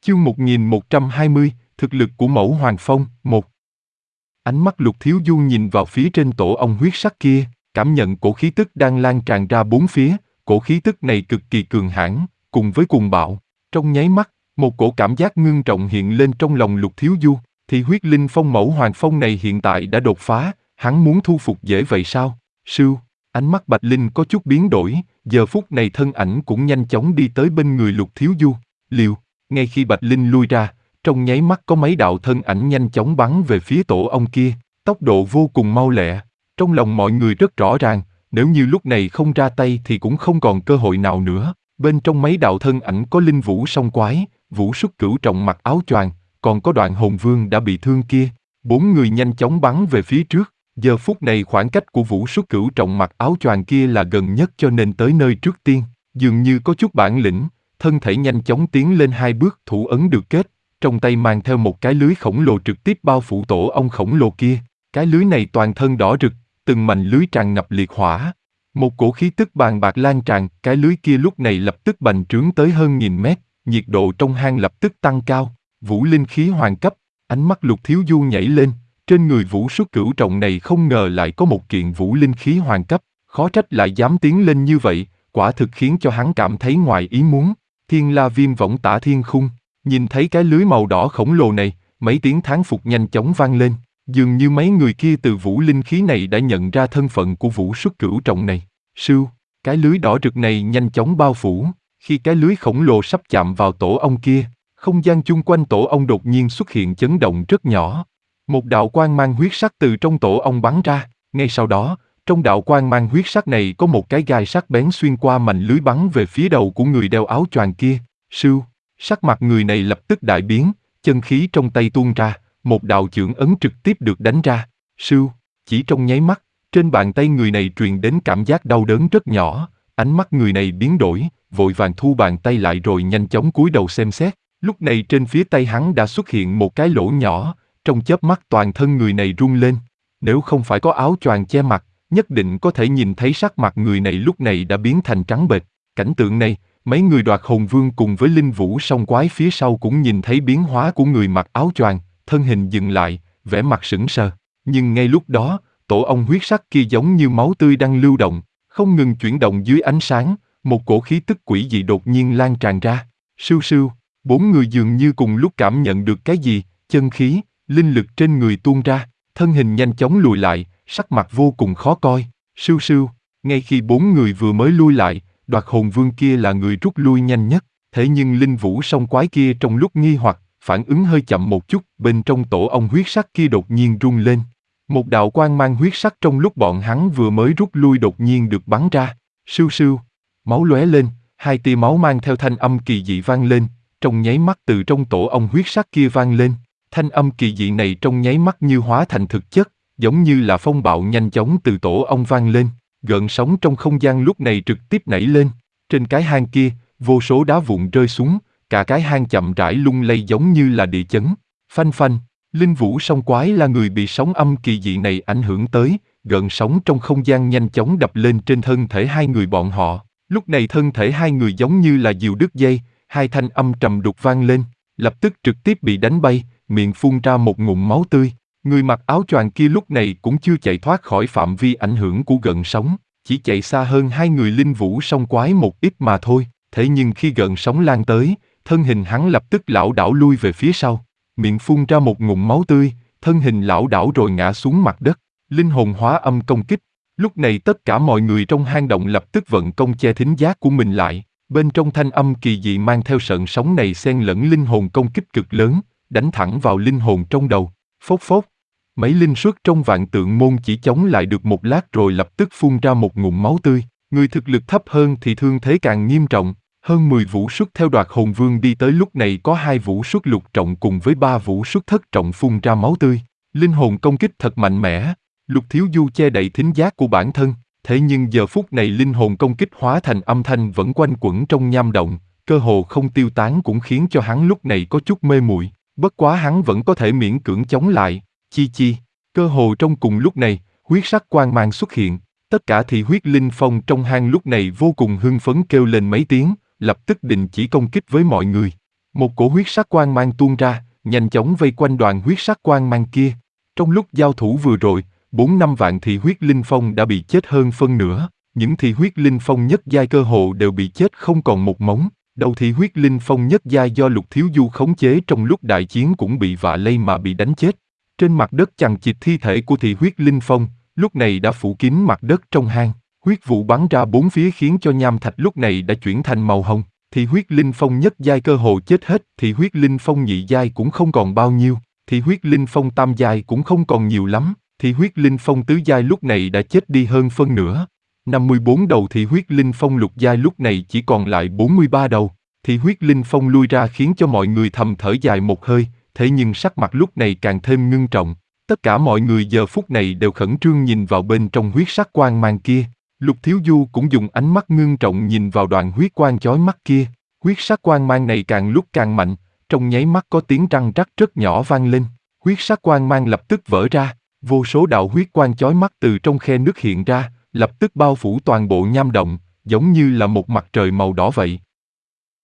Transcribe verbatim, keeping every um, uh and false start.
Chương một nghìn một trăm hai mươi, thực lực của Mẫu Hoàng Phong, một. Ánh mắt Lục Thiếu Du nhìn vào phía trên tổ ong huyết sắc kia, cảm nhận cổ khí tức đang lan tràn ra bốn phía, cổ khí tức này cực kỳ cường hãn, cùng với cuồng bạo. Trong nháy mắt, một cổ cảm giác ngưng trọng hiện lên trong lòng Lục Thiếu Du, thì huyết linh phong Mẫu Hoàng Phong này hiện tại đã đột phá, hắn muốn thu phục dễ vậy sao? Sưu, ánh mắt Bạch Linh có chút biến đổi, giờ phút này thân ảnh cũng nhanh chóng đi tới bên người Lục Thiếu Du. Liều. Ngay khi Bạch Linh lui ra, trong nháy mắt có mấy đạo thân ảnh nhanh chóng bắn về phía tổ ong kia, tốc độ vô cùng mau lẹ. Trong lòng mọi người rất rõ ràng, nếu như lúc này không ra tay thì cũng không còn cơ hội nào nữa. Bên trong mấy đạo thân ảnh có Linh Vũ Song Quái, Vũ Xuất Cửu Trọng mặc áo choàng, còn có Đoạn Hồn Vương đã bị thương kia. Bốn người nhanh chóng bắn về phía trước. Giờ phút này khoảng cách của Vũ Xuất Cửu Trọng mặc áo choàng kia là gần nhất cho nên tới nơi trước tiên, dường như có chút bản lĩnh. Thân thể nhanh chóng tiến lên hai bước, thủ ấn được kết, trong tay mang theo một cái lưới khổng lồ trực tiếp bao phủ tổ ong khổng lồ kia. Cái lưới này toàn thân đỏ rực, từng mảnh lưới tràn ngập liệt hỏa. Một cổ khí tức bàng bạc lan tràn, cái lưới kia lúc này lập tức bành trướng tới hơn nghìn mét, nhiệt độ trong hang lập tức tăng cao. Vũ linh khí hoàng cấp, ánh mắt Lục Thiếu Du nhảy lên, trên người Vũ Xuất Cửu Trọng này không ngờ lại có một kiện vũ linh khí hoàng cấp, khó trách lại dám tiến lên như vậy, quả thực khiến cho hắn cảm thấy ngoài ý muốn. Thiên La Viêm Võng Tả Thiên Khung, nhìn thấy cái lưới màu đỏ khổng lồ này, mấy tiếng thán phục nhanh chóng vang lên, dường như mấy người kia từ vũ linh khí này đã nhận ra thân phận của Vũ Xuất Cửu Trọng này. Sưu, cái lưới đỏ rực này nhanh chóng bao phủ, khi cái lưới khổng lồ sắp chạm vào tổ ong kia, không gian chung quanh tổ ong đột nhiên xuất hiện chấn động rất nhỏ. Một đạo quang mang huyết sắc từ trong tổ ong bắn ra, ngay sau đó, trong đạo quang mang huyết sắc này có một cái gai sắc bén xuyên qua mảnh lưới bắn về phía đầu của người đeo áo choàng kia. Sưu, sắc mặt người này lập tức đại biến, chân khí trong tay tuôn ra, một đạo chưởng ấn trực tiếp được đánh ra. Sưu, chỉ trong nháy mắt, trên bàn tay người này truyền đến cảm giác đau đớn rất nhỏ, ánh mắt người này biến đổi, vội vàng thu bàn tay lại rồi nhanh chóng cúi đầu xem xét. Lúc này trên phía tay hắn đã xuất hiện một cái lỗ nhỏ, trong chớp mắt toàn thân người này run lên. Nếu không phải có áo choàng che mặt, nhất định có thể nhìn thấy sắc mặt người này lúc này đã biến thành trắng bệch. Cảnh tượng này, mấy người Đoạt Hồn Vương cùng với Linh Vũ Song Quái phía sau cũng nhìn thấy biến hóa của người mặc áo choàng, thân hình dừng lại, vẻ mặt sững sờ. Nhưng ngay lúc đó, tổ ong huyết sắc kia giống như máu tươi đang lưu động, không ngừng chuyển động dưới ánh sáng, một cổ khí tức quỷ dị đột nhiên lan tràn ra. Sưu sưu, bốn người dường như cùng lúc cảm nhận được cái gì, chân khí, linh lực trên người tuôn ra, thân hình nhanh chóng lùi lại, sắc mặt vô cùng khó coi. Sưu sưu, ngay khi bốn người vừa mới lui lại, Đoạt Hồn Vương kia là người rút lui nhanh nhất, thế nhưng Linh Vũ Song Quái kia trong lúc nghi hoặc, phản ứng hơi chậm một chút, bên trong tổ ong huyết sắc kia đột nhiên rung lên. Một đạo quang mang huyết sắc trong lúc bọn hắn vừa mới rút lui đột nhiên được bắn ra. Sưu sưu, máu lóe lên, hai tia máu mang theo thanh âm kỳ dị vang lên, trong nháy mắt từ trong tổ ong huyết sắc kia vang lên. Thanh âm kỳ dị này trong nháy mắt như hóa thành thực chất, giống như là phong bạo nhanh chóng từ tổ ong vang lên, gợn sóng trong không gian lúc này trực tiếp nảy lên. Trên cái hang kia, vô số đá vụn rơi xuống, cả cái hang chậm rãi lung lay giống như là địa chấn. Phanh phanh, Linh Vũ Song Quái là người bị sóng âm kỳ dị này ảnh hưởng tới, gợn sóng trong không gian nhanh chóng đập lên trên thân thể hai người bọn họ. Lúc này thân thể hai người giống như là diều đứt dây, hai thanh âm trầm đục vang lên, lập tức trực tiếp bị đánh bay, miệng phun ra một ngụm máu tươi. Người mặc áo choàng kia lúc này cũng chưa chạy thoát khỏi phạm vi ảnh hưởng của gợn sóng, chỉ chạy xa hơn hai người Linh Vũ Song Quái một ít mà thôi. Thế nhưng khi gợn sóng lan tới, thân hình hắn lập tức lảo đảo lui về phía sau, miệng phun ra một ngụm máu tươi, thân hình lảo đảo rồi ngã xuống mặt đất. Linh hồn hóa âm công kích. Lúc này tất cả mọi người trong hang động lập tức vận công che thính giác của mình lại. Bên trong thanh âm kỳ dị mang theo sợn sóng này xen lẫn linh hồn công kích cực lớn, đánh thẳng vào linh hồn trong đầu. Phốc phốc. Mấy linh suất trong vạn tượng môn chỉ chống lại được một lát rồi lập tức phun ra một ngụm máu tươi. Người thực lực thấp hơn thì thương thế càng nghiêm trọng. Hơn mười vũ suất theo Đoạt Hồn Vương đi tới lúc này có hai vũ suất lục trọng cùng với ba vũ suất thất trọng phun ra máu tươi. Linh hồn công kích thật mạnh mẽ. Lục Thiếu Du che đậy thính giác của bản thân, thế nhưng giờ phút này linh hồn công kích hóa thành âm thanh vẫn quanh quẩn trong nham động, cơ hồ không tiêu tán cũng khiến cho hắn lúc này có chút mê muội. Bất quá hắn vẫn có thể miễn cưỡng chống lại. Chi chi, cơ hồ trong cùng lúc này, huyết sắc quang mang xuất hiện. Tất cả thị huyết linh phong trong hang lúc này vô cùng hưng phấn kêu lên mấy tiếng, lập tức đình chỉ công kích với mọi người. Một cổ huyết sắc quang mang tuôn ra, nhanh chóng vây quanh đoàn huyết sắc quang mang kia. Trong lúc giao thủ vừa rồi, bốn năm vạn thị huyết linh phong đã bị chết hơn phân nửa. Những thị huyết linh phong nhất giai cơ hồ đều bị chết không còn một mống. Đầu thị huyết linh phong nhất giai do Lục Thiếu Du khống chế trong lúc đại chiến cũng bị vạ lây mà bị đánh chết. Trên mặt đất chằng chịt thi thể của thị huyết linh phong, lúc này đã phủ kín mặt đất trong hang. Huyết vụ bắn ra bốn phía khiến cho nham thạch lúc này đã chuyển thành màu hồng. Thị huyết linh phong nhất giai cơ hồ chết hết, thị huyết linh phong nhị giai cũng không còn bao nhiêu, thị huyết linh phong tam giai cũng không còn nhiều lắm, thị huyết linh phong tứ giai lúc này đã chết đi hơn phân nửa. năm mươi bốn đầu thị huyết linh phong lục giai lúc này chỉ còn lại bốn mươi ba đầu. Thị huyết linh phong lui ra khiến cho mọi người thầm thở dài một hơi, thế nhưng sắc mặt lúc này càng thêm ngưng trọng. Tất cả mọi người giờ phút này đều khẩn trương nhìn vào bên trong huyết sắc quang mang kia. Lục Thiếu Du cũng dùng ánh mắt ngưng trọng nhìn vào đoạn huyết quang chói mắt kia. Huyết sắc quang mang này càng lúc càng mạnh, trong nháy mắt có tiếng răng rắc rất nhỏ vang lên. Huyết sắc quang mang lập tức vỡ ra, vô số đạo huyết quang chói mắt từ trong khe nước hiện ra, lập tức bao phủ toàn bộ nham động, giống như là một mặt trời màu đỏ vậy.